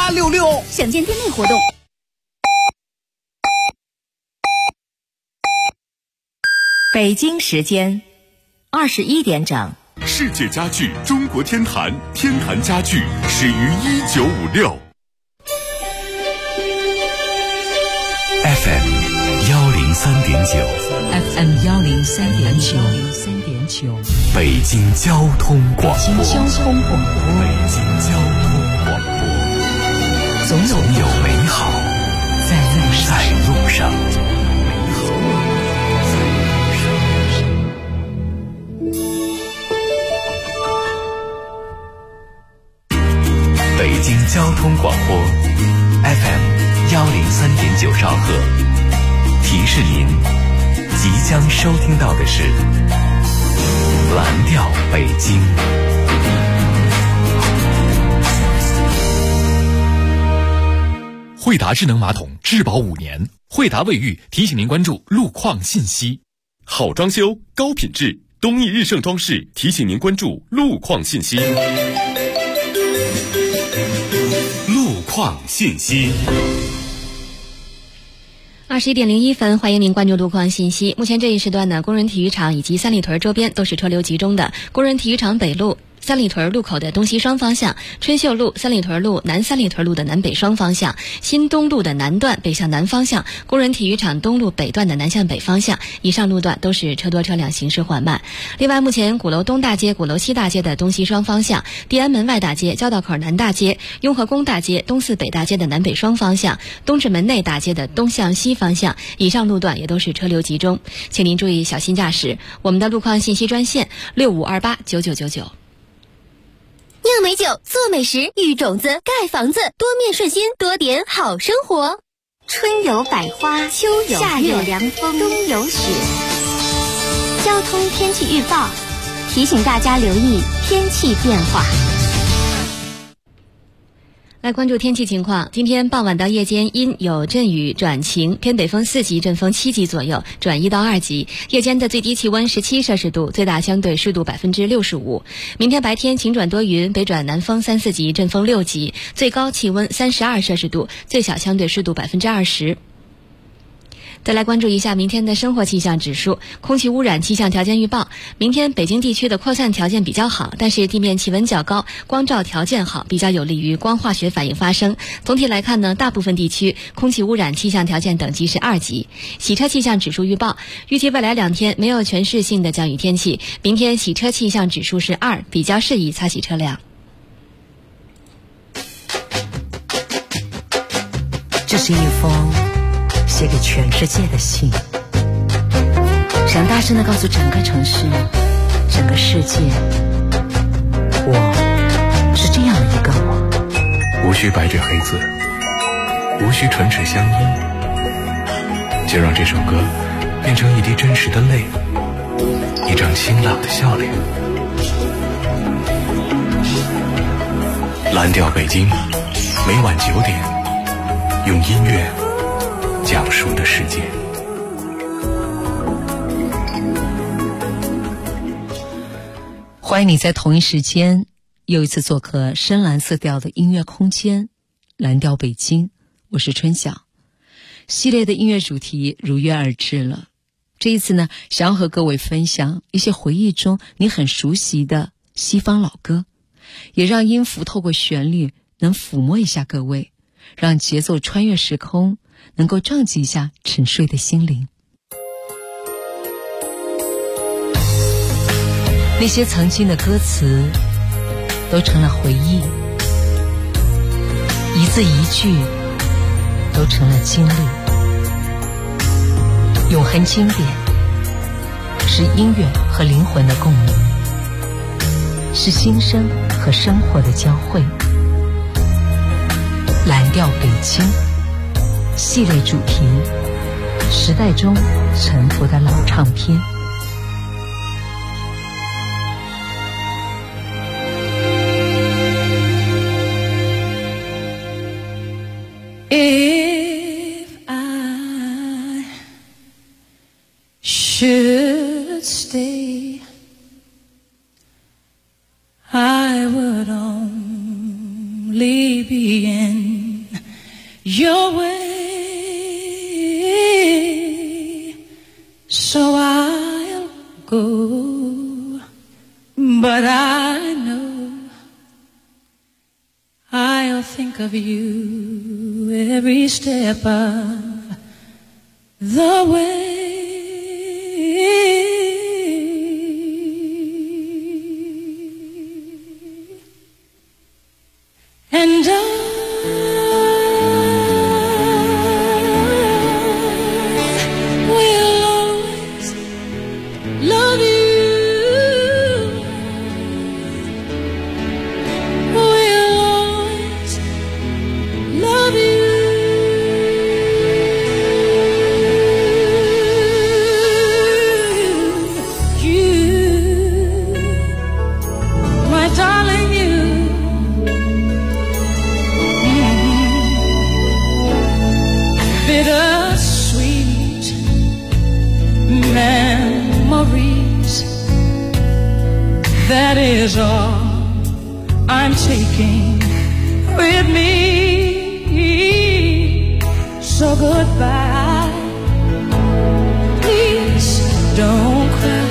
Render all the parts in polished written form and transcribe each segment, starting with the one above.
866， 省件店内活动。 北京时间21点整。 世界家具中国天坛，天坛家具始于1956。FM 103.9 FM 103.9， 北京交通广播。总有美好在路上。北京交通广播 FM 103.9兆赫，提示您即将收听到的是蓝调北京。 惠达智能马桶质保5年，惠达卫浴提醒您关注路况信息。 好装修高品质，东义日盛装饰提醒您关注路况信息。路况信息。 21点01分，欢迎您关注路况信息。目前这一时段呢，工人体育场以及三里屯周边都是车流集中的。工人体育场北路三里屯路口的东西双方向，春秀路、三里屯路、南三里屯路的南北双方向，新东路的南段北向南方向，工人体育场东路北段的南向北方向，以上路段都是车多车辆行驶缓慢。另外，目前鼓楼东大街、鼓楼西大街的东西双方向，地安门外大街、交道口南大街、雍和宫大街、东四北大街的南北双方向，东直门内大街的东向西方向，以上路段也都是车流集中，请您注意小心驾驶。我们的路况信息专线65289999。 酿美酒，做美食，育种子，盖房子，多面顺心，多点好生活。春有百花，秋有夏有凉风，冬有雪。交通天气预报提醒大家留意天气变化。 来关注天气情况，今天傍晚到夜间阴有阵雨转晴，偏北风4级，阵风7级左右，转1到2级。夜间的最低气温17摄氏度，最大相对湿度65%。明天白天晴转多云，北转南风3、4级，阵风6级，最高气温32摄氏度，最小相对湿度20%。再来关注一下明天的生活气象指数。空气污染气象条件预报，明天北京地区的扩散条件比较好，但是地面气温较高，光照条件好，比较有利于光化学反应发生。总体来看呢，大部分地区空气污染气象条件等级是2级。洗车气象指数预报，预计未来2天没有全市性的降雨天气，明天洗车气象指数是2，比较适宜擦洗车辆。 这是一封写给全世界的信，想大声地告诉整个城市、整个世界，我是这样的一个我。 无需白纸黑字，无需唇齿相依，就让这首歌变成一滴真实的泪，一张清朗的笑脸。蓝调北京，每晚9点，用音乐讲述的世界。 欢迎你在同一时间又一次做客深蓝色调的音乐空间，蓝调北京，我是春晓。系列的音乐主题如约而至了，这一次呢，想要和各位分享一些回忆中你很熟悉的西方老歌，也让音符透过旋律能抚摸一下各位，让节奏穿越时空，能够撞击一下沉睡的心灵。那些曾经的歌词都成了回忆，一字一句都成了经历。永恒经典是音乐和灵魂的共鸣，是心声和生活的交汇。蓝调北京系列主题，时代中沉浮的老唱片。 If I should stay, I would only be in your way, so I'll go, but I know I'll think of you every step of the way. And I will always love you. Will always love you. You, my darling, you. Bittersweet memories, that is all I'm taking with me. So goodbye, please don't cry.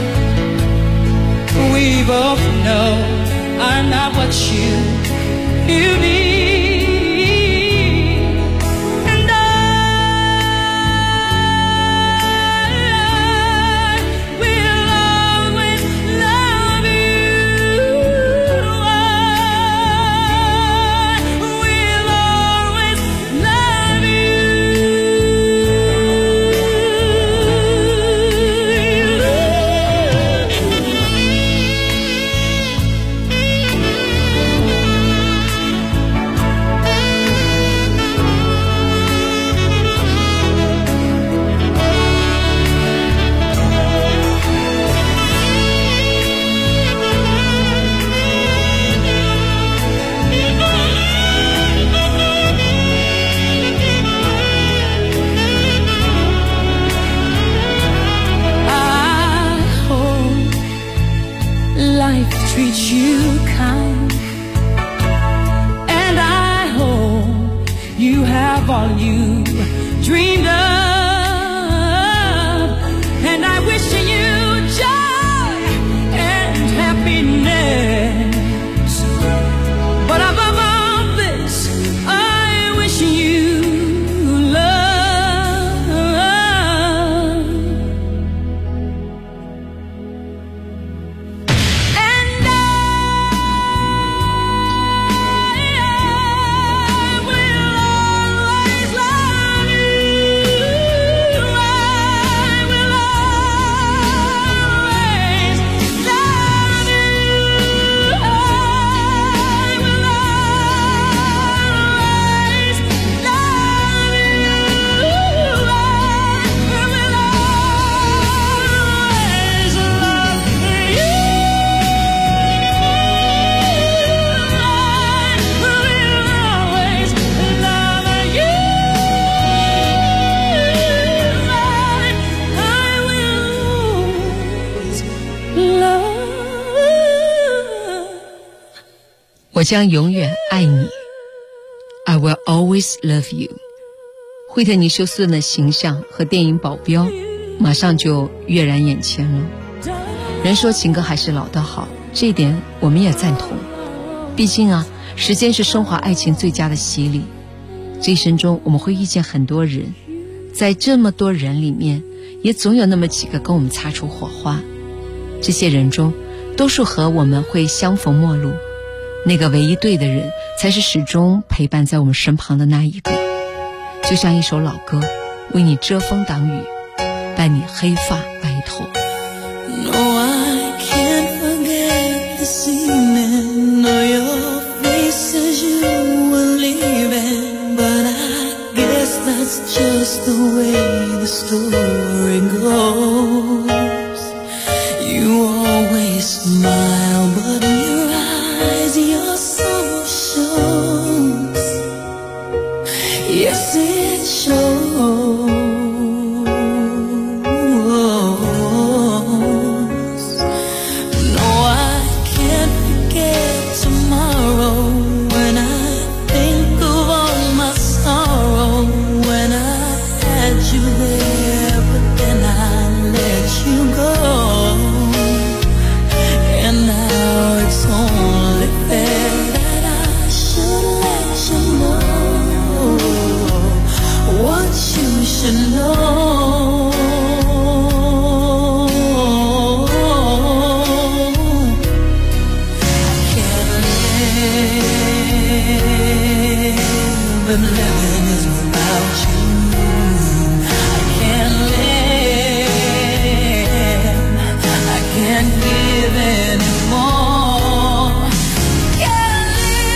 We both know I'm not what you need. Treat you kind, and I hope you have all you dreamed of, and I wish you joy and happiness, but above all this I wish you love. 我将永远爱你 I will always love you。 惠特尼休斯顿的形象和电影保镖马上就跃然眼前了。人说情歌还是老的好，这一点我们也赞同。毕竟啊，时间是升华爱情最佳的洗礼。这一生中我们会遇见很多人，在这么多人里面也总有那么几个跟我们擦出火花。这些人中多数和我们会相逢陌路，那个唯一对的人才是始终陪伴在我们身旁的那一个。就像一首老歌，为你遮风挡雨，伴你黑发白头。 No, I can't forget this evening or your face as you were leaving, but I guess that's just the way the story goes. You always smile, but in your eyes your soul shows. Yes, it shows. No, I can't forget tomorrow when I think of but living is without you. I can't live, I can't give anymore. Can't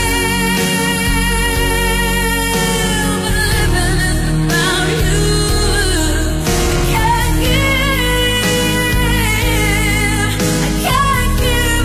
live, but living is without you. Can't give, I can't give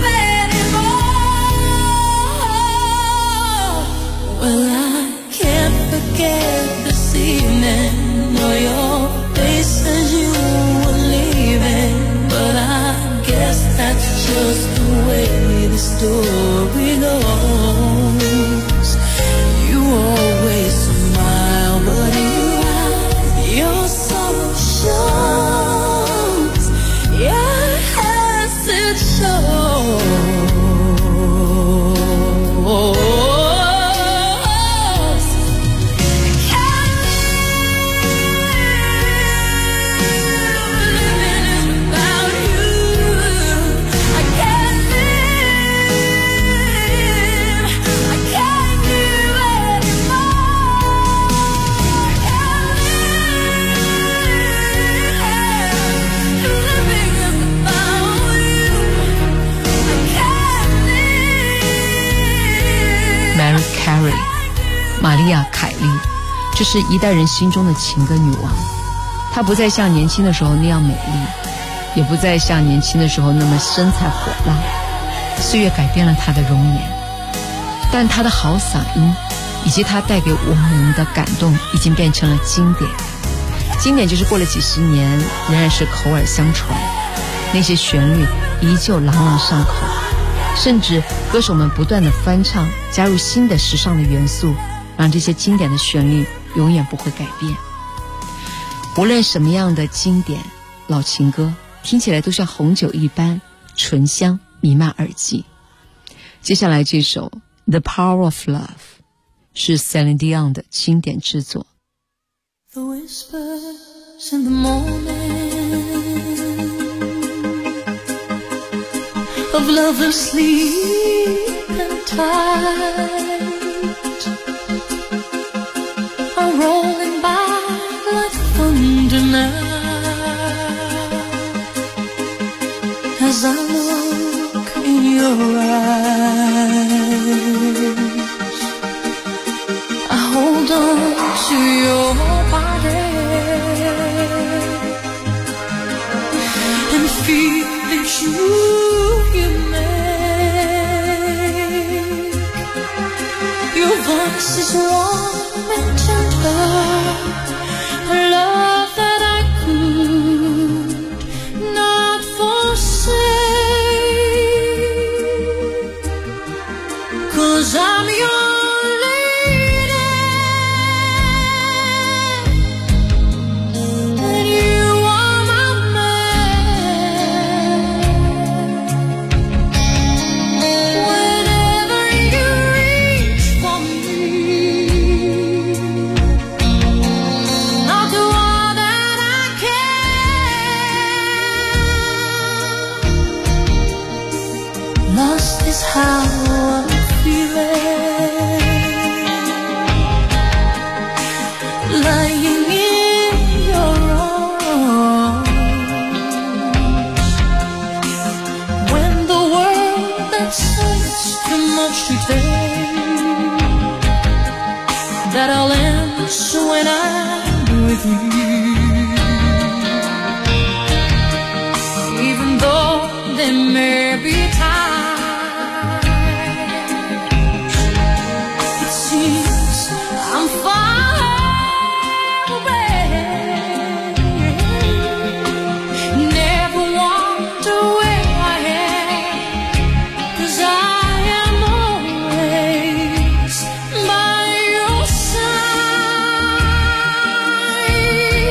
anymore. Well, I can't forget this evening, or your face as you were leaving. But I guess that's just the way the story goes. You always smile, but your soul shows. Yes, it shows. Carey 玛丽亚·凯莉，这是一代人心中的情歌女王。她不再像年轻的时候那样美丽，也不再像年轻的时候那么身材火辣，岁月改变了她的容颜，但她的好嗓音以及她带给我们的感动已经变成了经典。经典就是过了几十年仍然是口耳相传，那些旋律依旧朗朗上口，甚至歌手们不断的翻唱，加入新的时尚的元素，让这些经典的旋律永远不会改变。无论什么样的经典老情歌，听起来都像红酒一般醇香弥漫耳际。接下来这首 The Power of Love 是 Celine Dion 的经典之作。 The whispers in the morning of lovers sleep and tight are rolling by like thunder now. As I look in your eyes, I hold on to your body and feel it's you. Your voice is warm and tender, a love that I could not forsake, 'cause I'm your lady and you are my man. Whenever you reach for me, I'll do all that I can. Lost is how I'm feeling, lying in your arms. When the world that says too much to take, that all ends when I'm with you. Even though there may be times it seems I'm far away, never wonder where I am, 'cause I am always by your side.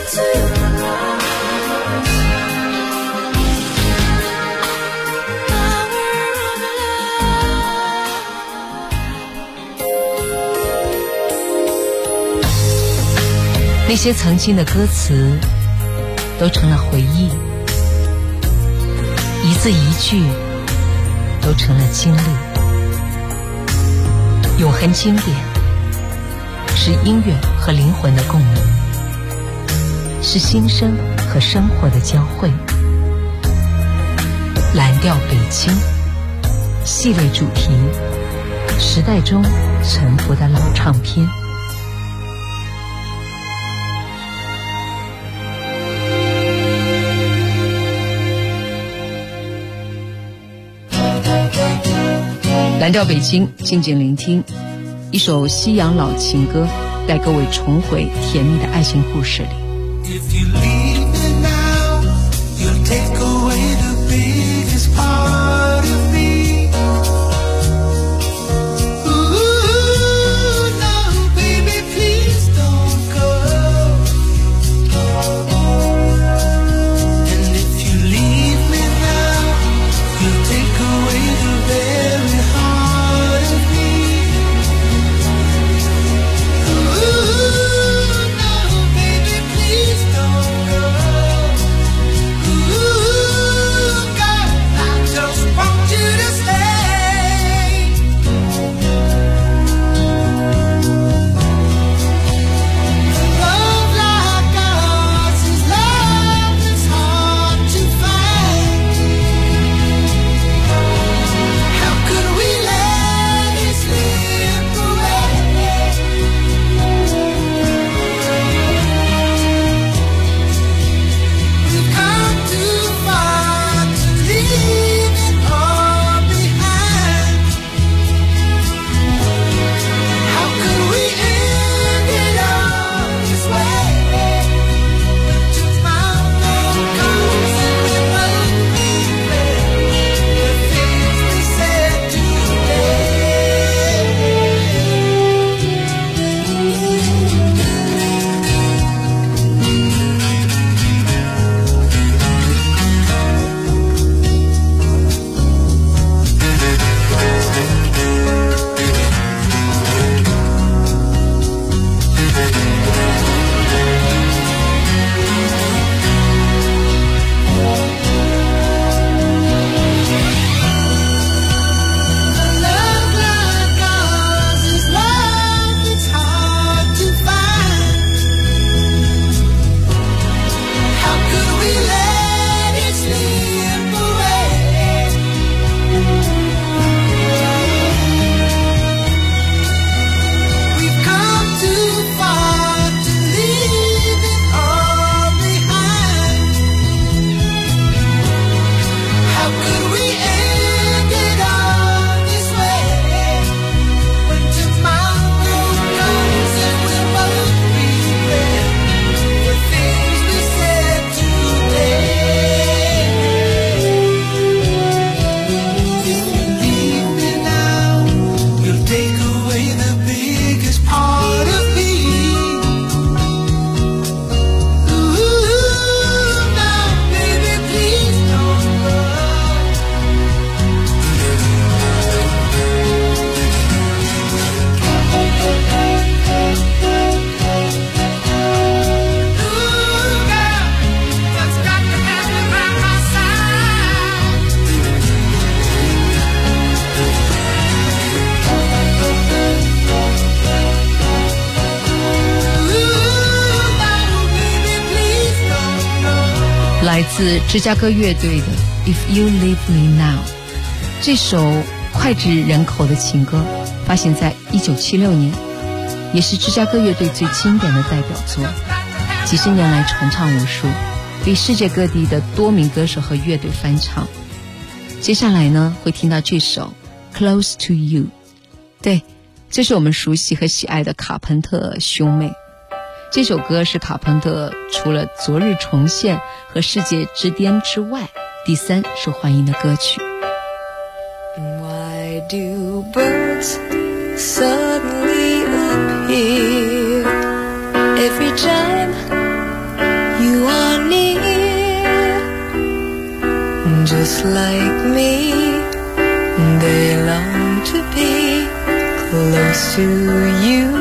那些曾经的歌词都成了回忆，一字一句都成了经历。永恒经典是音乐和灵魂的共鸣，是心声和生活的交汇。蓝调北京系列主题，时代中沉浮的老唱片。蓝调北京，静静聆听一首西洋老情歌，带各位重回甜蜜的爱情故事里。 If you leave me now, you'll take away the biggest part of me. Ooh, no, baby, please don't go. And if you leave me now, you'll take away the very heart of me. Ooh, no, baby, please don't go. Ooh, girl, I just want you to stay. Love like ours is love that's hard to find. How could we let it slip away? We've come too far to leave it all behind. How could we end it all this way? When tomorrow comes and we both regret the things we said today. Love like ours is love that's hard to find. How could we let it slip away? We've come too far to leave it all behind. How could we end it all this way? When tomorrow comes and we'll both regret the things we said today. If you leave me now, you'll take away the biggest part of me. Ooh, no, baby, please don't go. Ooh, girl, just got to have you by my side. Ooh, no, baby, please don't go. 来自芝加哥乐队的 If You Leave Me Now 这首脍炙人口的情歌，发行在1976年，也是芝加哥乐队最经典的代表作，几十年来传唱无数，被世界各地的多名歌手和乐队翻唱。接下来呢，会听到这首 Close to You。 对，这是我们熟悉和喜爱的卡朋特兄妹。这首歌是卡朋特除了《昨日重现》和《世界之巅》之外第3受欢迎的歌曲。 Why do birds suddenly appear every time just like me, they long to be close to you.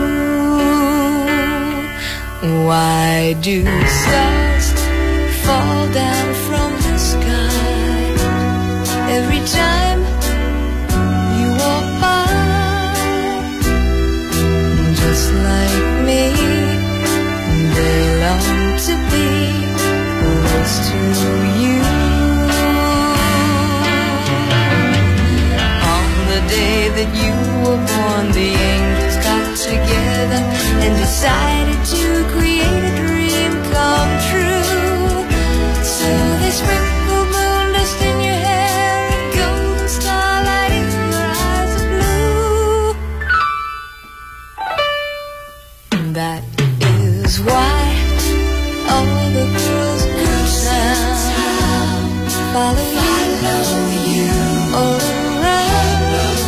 Why do stars fall down from the sky every time you walk by? Just like me, they long to be close to you. On the day that you were born, the angels got together and decided to create a dream come true. So they sprinkled moon dust in your hair and golden starlight in your eyes of blue. That is why all the girls in town follow you all around.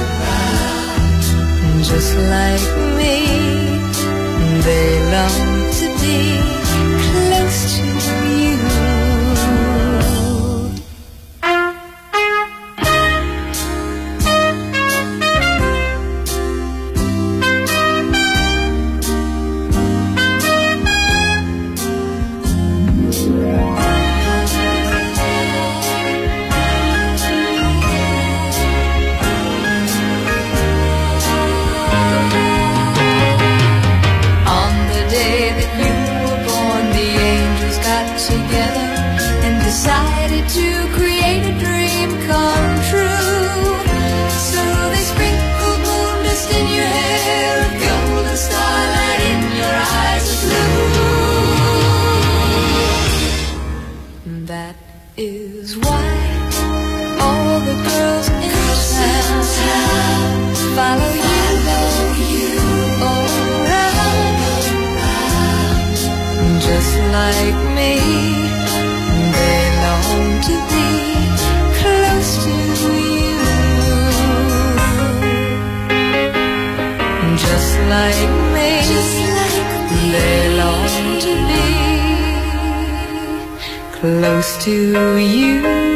Just like me, they long to be close to you. Decided to create a dream come true. So they sprinkled moon dust in your hair and golden starlight in your eyes of blue. That is why all the girls in town follow you all around. Just like me, they long to be close to you. Just like me, they long to be close to you.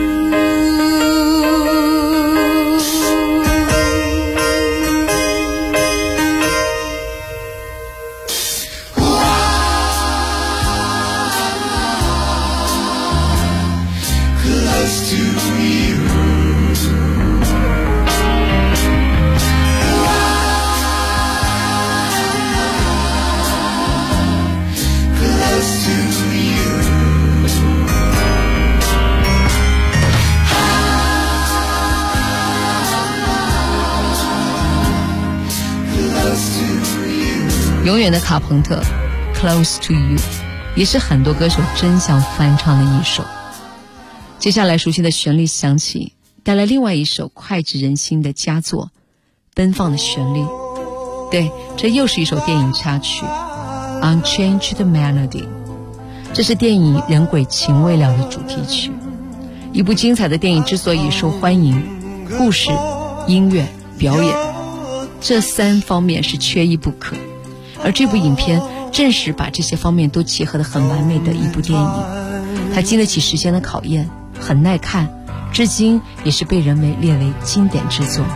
永远的卡朋特 Close to You 也是很多歌手争相翻唱的一首。接下来熟悉的旋律响起，带来另外一首脍炙人心的佳作，奔放的旋律。对，这又是一首电影插曲 Unchanged Melody， 这是电影人鬼情未了的主题曲。一部精彩的电影之所以受欢迎，故事、音乐、表演这三方面是缺一不可，而这部影片正是把这些方面都结合得很完美的一部电影。它经得起时间的考验，很耐看，至今也是被人们列为经典之作。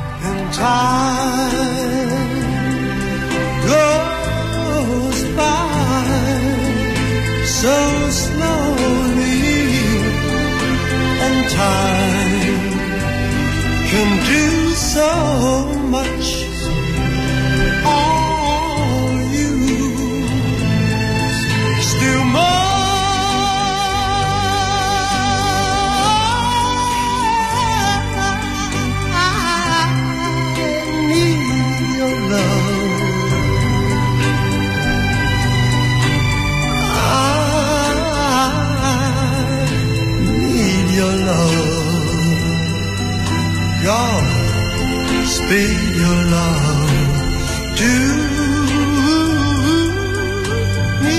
Speak your love to me.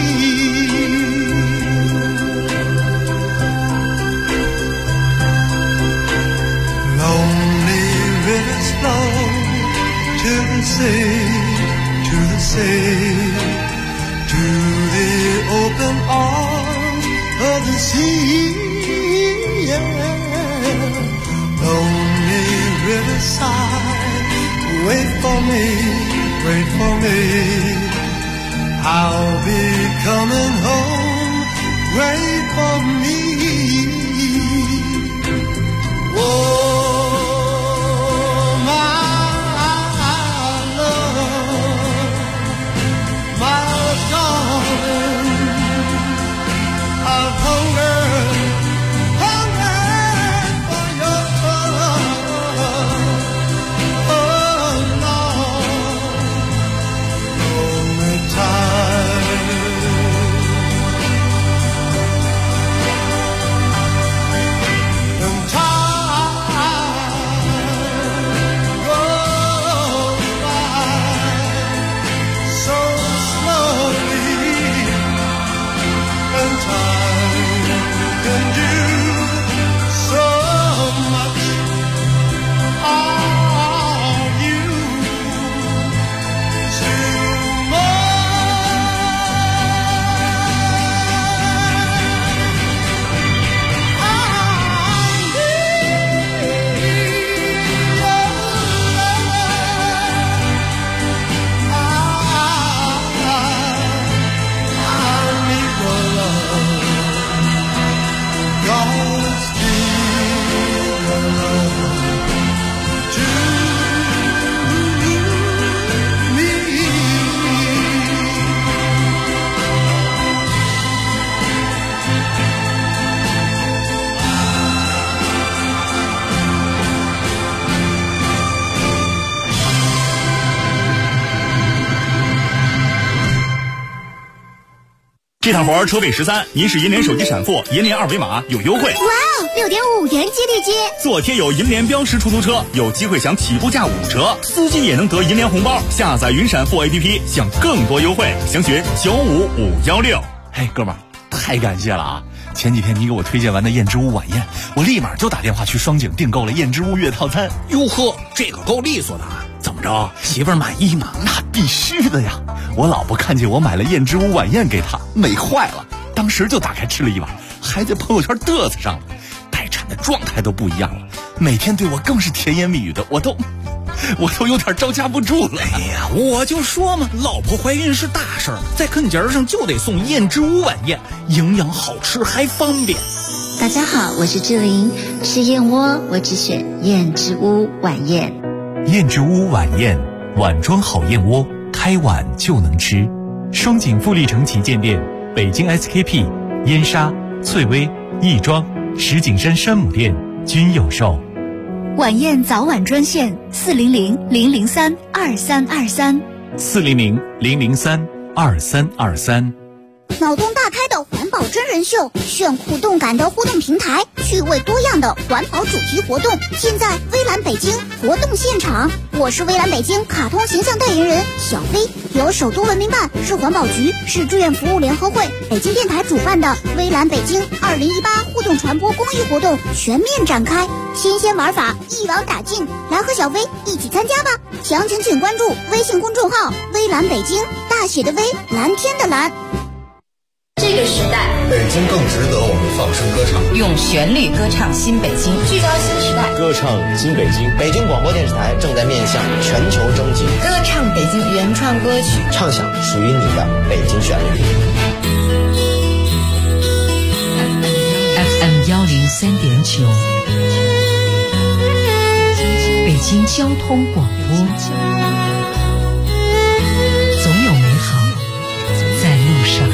Lonely rivers flow to the sea, to the sea, to the open arms of the sea. Yeah. side. Wait for me, wait for me. I'll be coming home. Wait for me. Oh, my love, my darling, I've hungered for your love. Oh, Lord, hold me tight. And time goes by so slowly, and time can do so much. Are you still 这趟活车费13，您是银联手机闪付，银联二维码有优惠。 哇哦，6.5元接地接， 做贴有银联标识出租车，有机会享起步价5折，司机也能得银联红包。下载云闪付 APP， 享更多优惠，详询95516。 嘿，哥们儿，太感谢了啊！前几天你给我推荐完的燕之屋晚宴，我立马就打电话去双井订购了燕之屋月套餐。 哟呵，这个够利索的啊！怎么着，媳妇儿满意吗？ 那必须的呀！我老婆看见我买了燕之屋晚宴给她，美坏了，当时就打开吃了一碗，还在朋友圈嘚瑟上了，待产的状态都不一样了，每天对我更是甜言蜜语的，我都有点招架不住了。 哎呀，我就说嘛，老婆怀孕是大事儿，在啃节上就得送燕之屋晚宴，营养好吃还方便。 大家好，我是志玲，吃燕窝我只选燕之屋晚宴。 燕之屋晚宴，碗装好燕窝，开碗就能吃。双井富力城旗舰店、北京 SKP、燕莎、翠微、亦庄、石景山山姆店均有售。 晚宴早晚专线400-003-2323 400-003-2323。 脑洞大开的环保真人秀，炫酷动感的互动平台，趣味多样的环保主题活动，现在微蓝北京活动现场。我是微蓝北京卡通形象代言人小飞，由首都文明办、市环保局、市志愿服务联合会、北京电台主办的微蓝北京2018互动传播公益活动全面展开，新鲜玩法一网打尽，来和小飞一起参加吧！详情请关注微信公众号微蓝北京，大写的微，蓝天的蓝。 这个时代， 北京更值得我们放声歌唱， 用旋律歌唱新北京， 聚焦新时代， 歌唱新北京。 北京广播电视台正在面向全球征集， 歌唱北京原创歌曲， 唱响属于你的北京旋律。 FM 103.9，北京交通广播，总有美好在路上。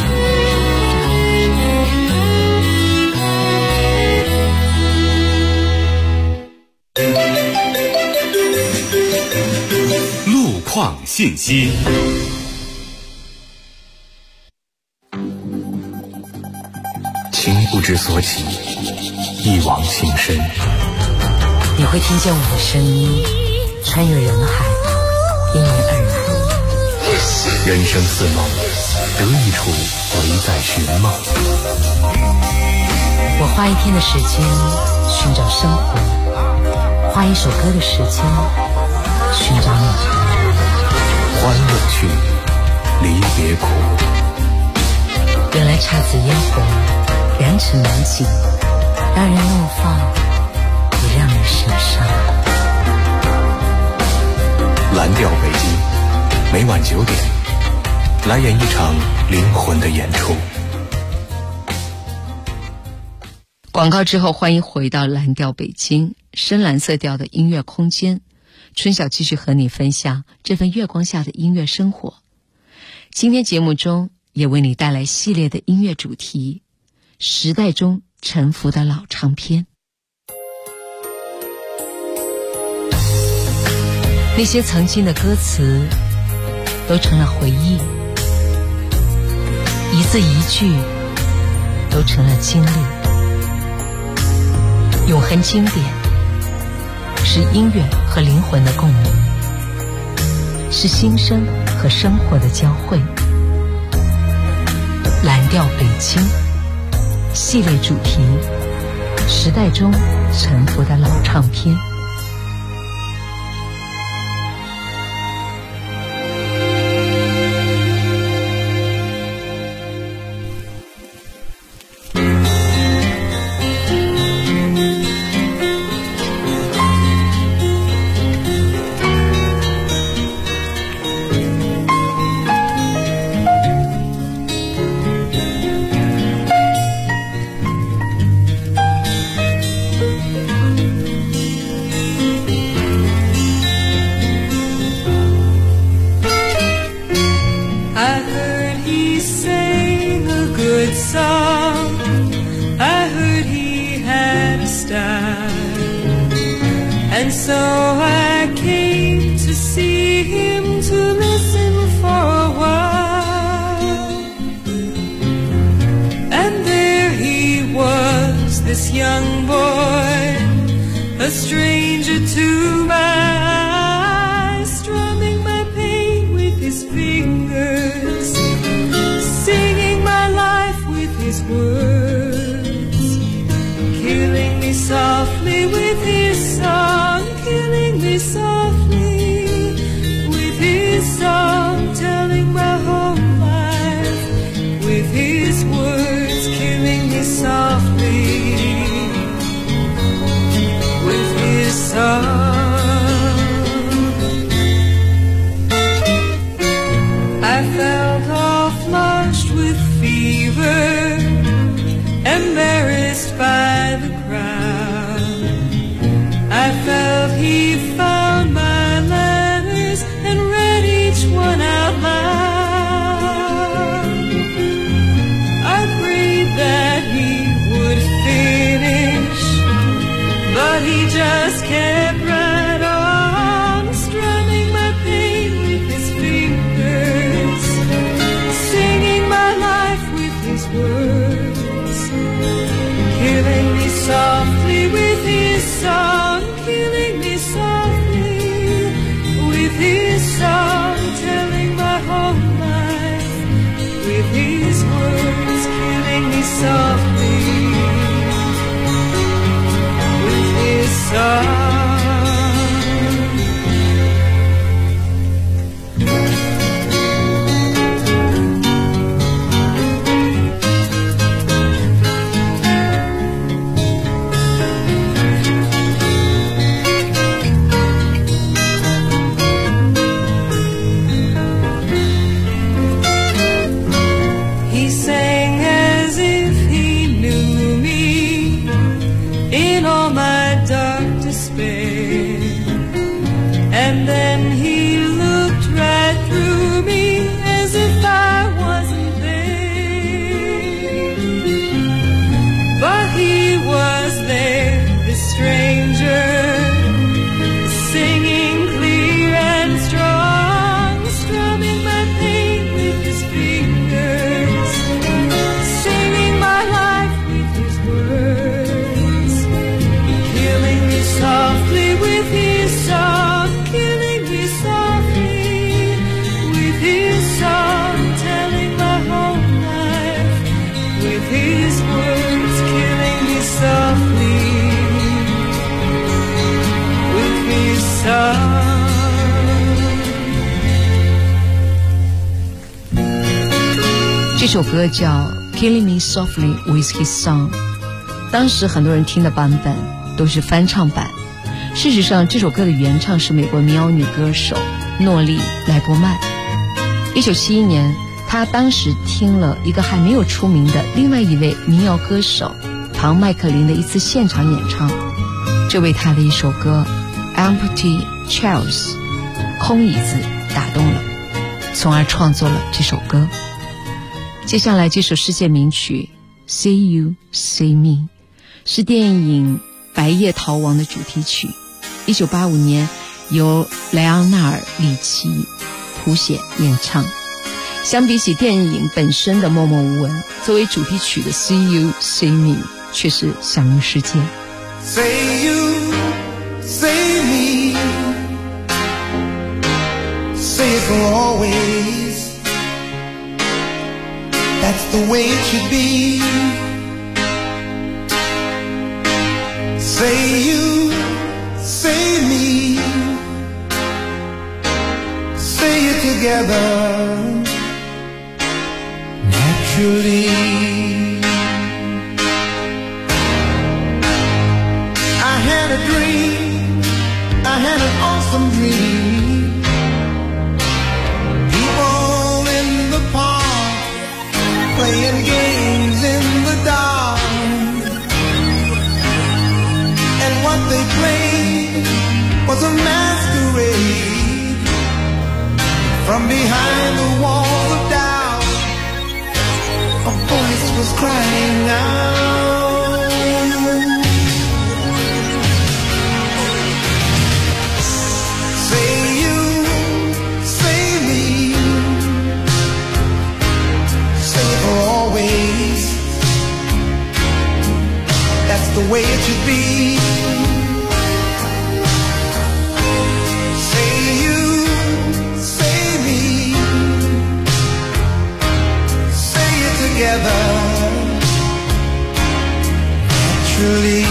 路况信息。情不知所起，一往情深。 你会听见我的声音穿越人海，因你而来。 人生似梦，得意处唯在寻梦。 我花一天的时间寻找生活，花一首歌的时间寻找你。 欢乐去，离别苦。 原来姹紫嫣红，良辰美景，让人怒放，也让人神伤。 蓝调北京，每晚9点，来演一场灵魂的演出。 广告之后，欢迎回到蓝调北京，深蓝色调的音乐空间。春晓继续和你分享这份月光下的音乐生活。今天节目中也为你带来系列的音乐主题，时代中沉浮的老唱片。那些曾经的歌词都成了回忆，一字一句都成了经历。永恒经典是音乐和灵魂的共鸣，是心声和生活的交汇。蓝调北京系列主题，时代中沉浮的老唱片。这首歌叫 Killing Me Softly with His Song， 当时很多人听的版本都是翻唱版。事实上，这首歌的原唱是美国民谣女歌手诺丽·莱伯曼。1971年，他当时听了一个还没有出名的另外一位民谣歌手唐·麦克林的一次现场演唱，这为他的一首歌《Empty Chairs》空椅子打动了，从而创作了这首歌。接下来这首世界名曲《See You See Me》是电影《白夜逃亡》的主题曲，1985年由莱昂纳尔·里奇谱写演唱。相比起电影本身的默默无闻，作为主题曲的 See You See Me 却是享誉世界。 Say you, say me, say it for always. That's the way it should be. Say you, say me, say it together naturally. I had a dream, I had an awesome dream. People in the park playing games in the dark, and what they played was a masquerade. From behind the wall of doubt, a voice was crying out. Say you, say me, say it for always. That's the way it should be. Say you, say me, say it together naturally.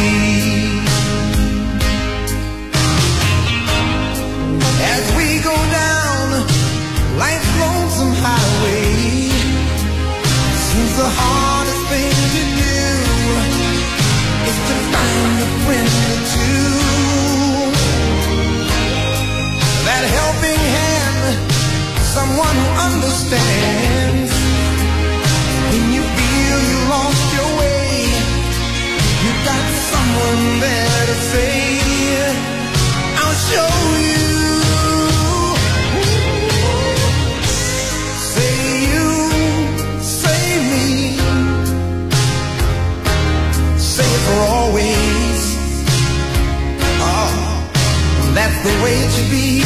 As we go down life's lonesome highway, seems the hardest thing to do is to find a friend or two. That helping hand, someone who understands. When you feel you lost your way, you got someone there to say, I'll show you. Say you, say me, say it for always. Oh, that's the way it should be.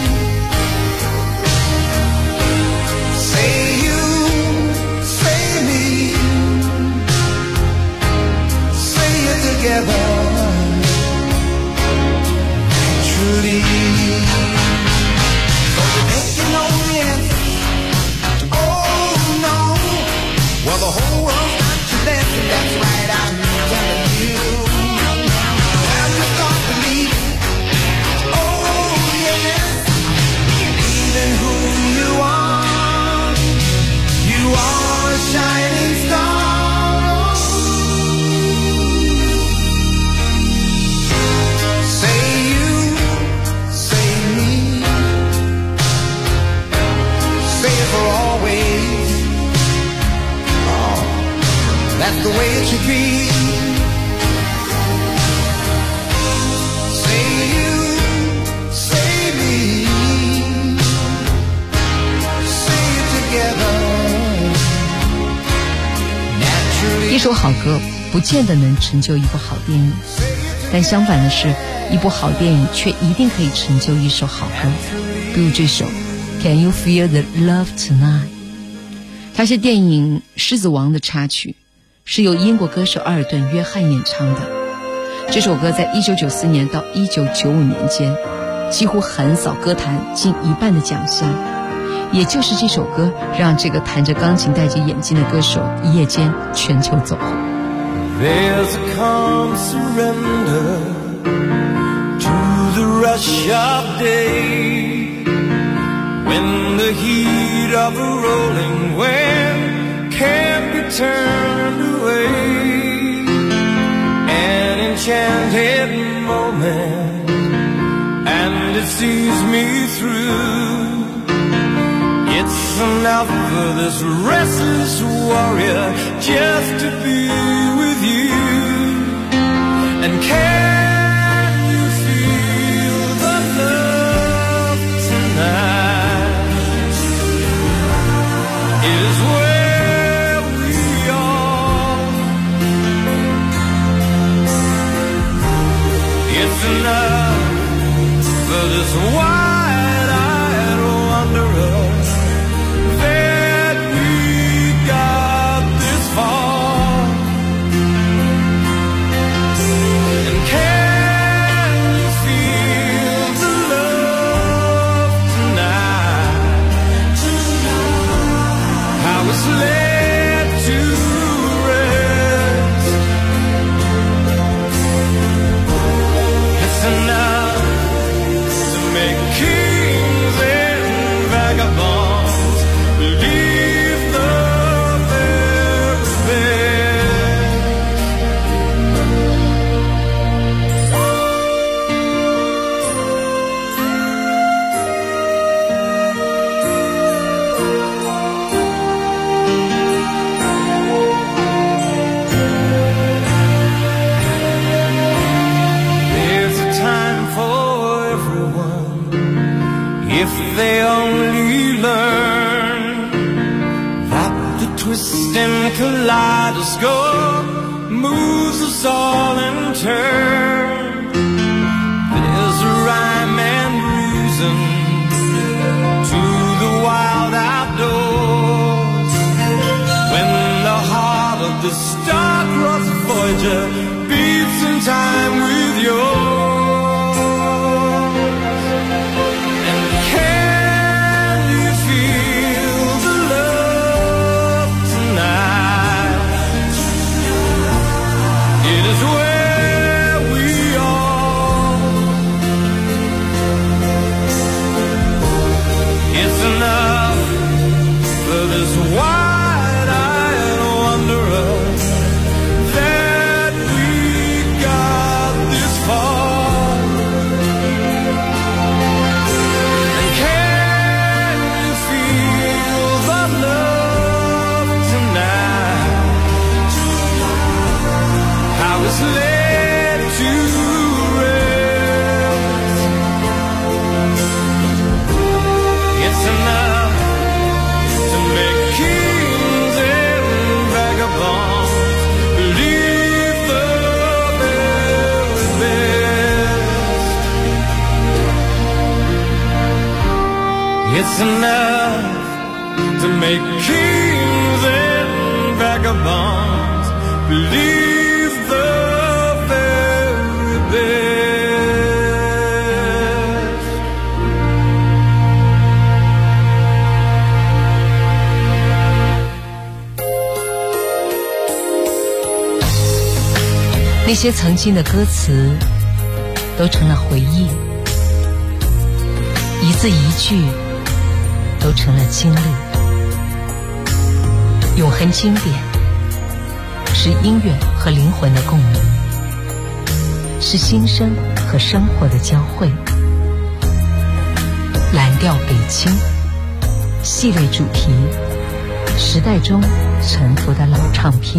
Say you, say me, say it together naturally. So you think you know the answer? Oh no. Well, the whole world's got you dancing. That's right, I'm telling you. Well, you start believing. Oh yes. Believe in who you are. You are a shining star. Say you, say me, say it for always. Oh, that's the way it should be. Say you, say me, say it together naturally. 一首好歌不见得能成就一部好电影，但相反的是，一部好电影却一定可以成就一首好歌。比如这首 Can You Feel the Love Tonight， 它是电影《狮子王》的插曲，是由英国歌手阿尔顿·约翰演唱的。这首歌在1994年到1995年间几乎横扫歌坛近一半的奖项，也就是这首歌让这个弹着钢琴戴着眼镜的歌手一夜间全球走红。 There's a calm surrender to the rush of day, when the heat of a rolling wave can't be turned away. An enchanted moment, and it it sees me through. It's enough for this restless warrior just to be with you. And can you feel the love tonight? It is where we are. It's enough for this wide-eyed wanderer that we got this far. And can you feel the love tonight? How it's led to rest. It's enough to make kings and vagabonds believe the very best. There's a time for everyone if they only learn that the twisting kaleidoscope moves us all in turn. There's a rhyme and reason to the wild outdoors when the heart of the star-crossed Voyager beats in time with yours. And can you feel the love tonight? It is where we are. It's enough for this wide-eyed wanderer that we got this far. And can you feel the love tonight? How it's led to rest. It's enough to make kings and vagabonds believe the very best. It's enough to make kings and vagabonds believe the very best. 那些曾经的歌词都成了回忆，一字一句都成了经历。永恒经典是音乐和灵魂的共鸣，是心声和生活的交汇。蓝调北京系列主题，时代中沉浮的老唱片。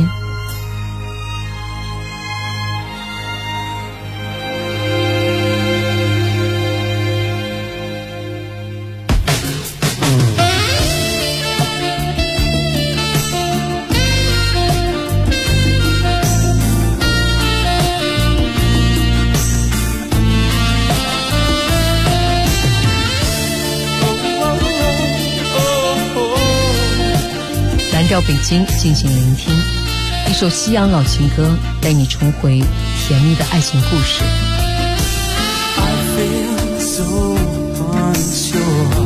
蓝调北京进行聆听，一首西洋老情歌，带你重回甜蜜的爱情故事。 I feel so unsure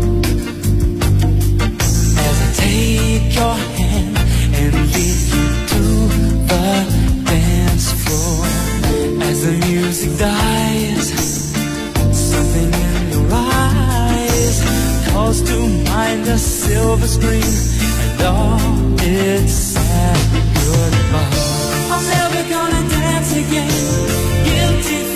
as I take your hand and lead you to the dance floor. As the music dies, something in your eyes calls to mind a silver screen. All it's sad goodbye. I'm never gonna dance again, guilty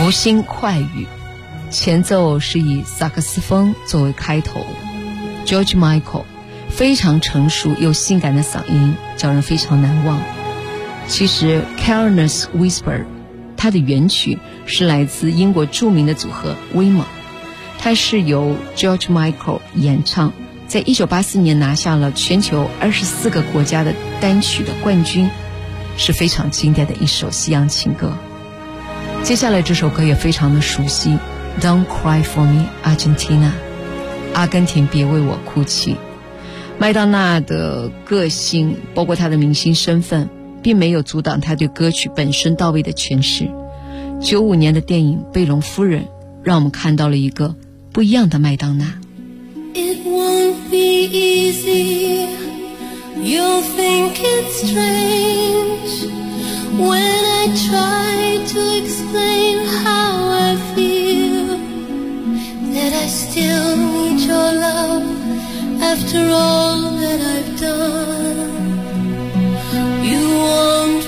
福星快语，前奏是以萨克斯风作为开头。 George Michael 非常成熟又性感的嗓音叫人非常难忘。其实 Careless Whisper 它的原曲是来自英国著名的组合威猛，它是由 George Michael 演唱，在1984年拿下了全球24个国家的单曲的冠军，是非常经典的一首西洋情歌。接下来这首歌也非常的熟悉， Don't Cry For Me Argentina， 阿根廷别为我哭泣。麦当娜的个性包括她的明星身份并没有阻挡她对歌曲本身到位的诠释。95年的电影《贝隆夫人》让我们看到了一个不一样的麦当娜。 It won't be easy, you'll think it's strange when I try to explain how I feel, that I still need your love after all that I've done. You won't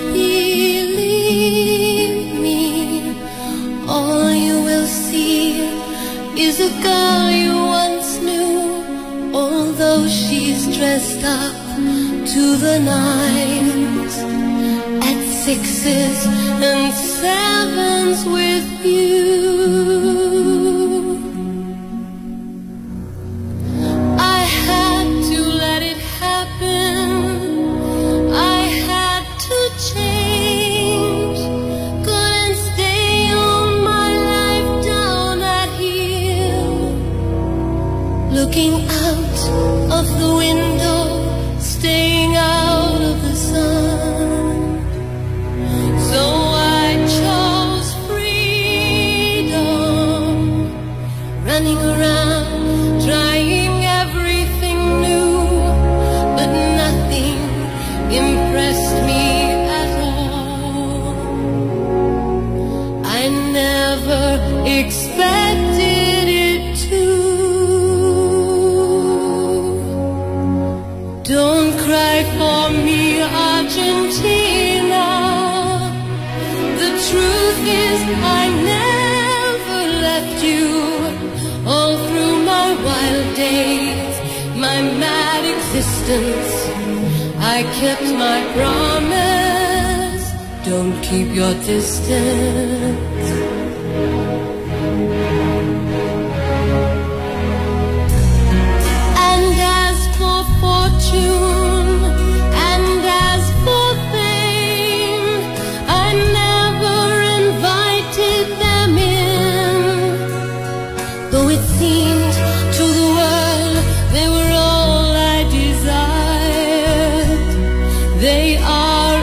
believe me, all you will see is a girl you once knew, although she's dressed up to the nines, at 6s and 7s with you. I had to let it happen, I had to change, couldn't stay on my life down at heel, looking out of the window, staying out of the sun. So I chose freedom, running around, trying everything new, but nothing impressed me at all. I never expected it to. Don't cry for me, Argentina. The truth is I never left you. All through my wild days, my mad existence, I kept my promise. Don't keep your distance. And as for fortune, and as for fame, I never invited them in, though it seemed to the world they were all I desired. They are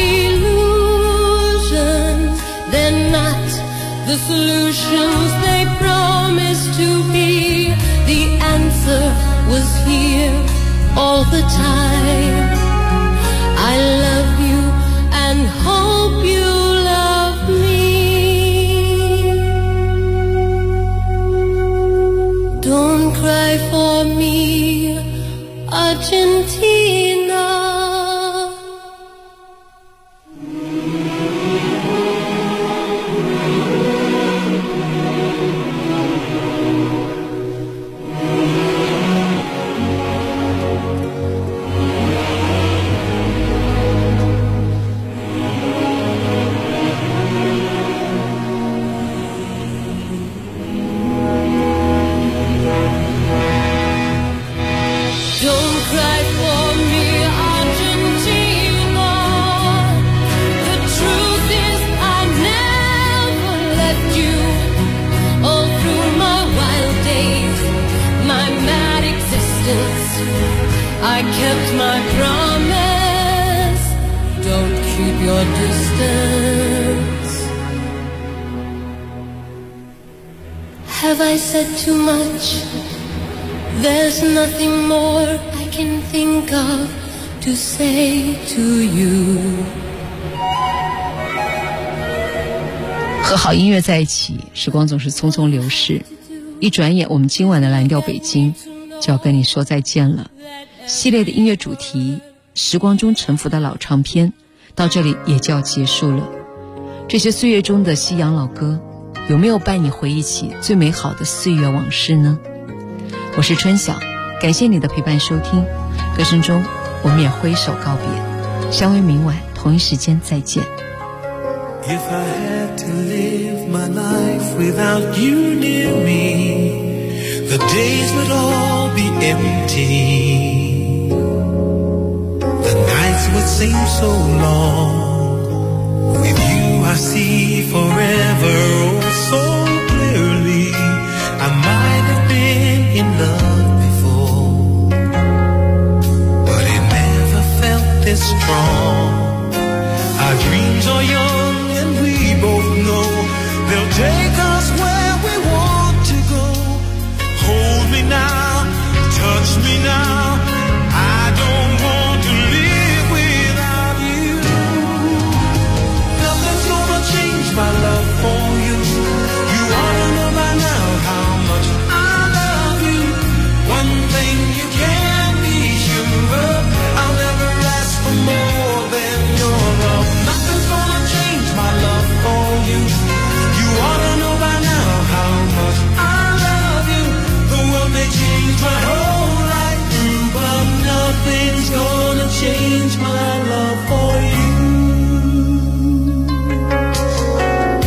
illusions, they're not the solutions they promised to be. The answer was here all the time. I love you and hope you love me. Don't cry for me, Argentina. Don't cry for me, Argentina. The truth is I never left you. All through my wild days, my mad existence, I kept my promise. Don't keep your distance. Have I said too much? There's nothing more I can think of to say to you. 和好音乐在一起，时光总是匆匆流逝，一转眼我们今晚的蓝调北京就要跟你说再见了。系列的音乐主题时光中沉浮的老唱片到这里也就要结束了。这些岁月中的西洋老歌有没有伴你回忆起最美好的岁月往事呢？我是春晓，感谢你的陪伴收听。歌声中，我们也挥手告别，相约明晚同一时间再见。 If I had to live my life without you near me, the days would all be empty. The nights would seem so long. With you I see forever oh so clearly. I might have been in love before, but it never felt this strong. Our dreams are young and we both know they'll take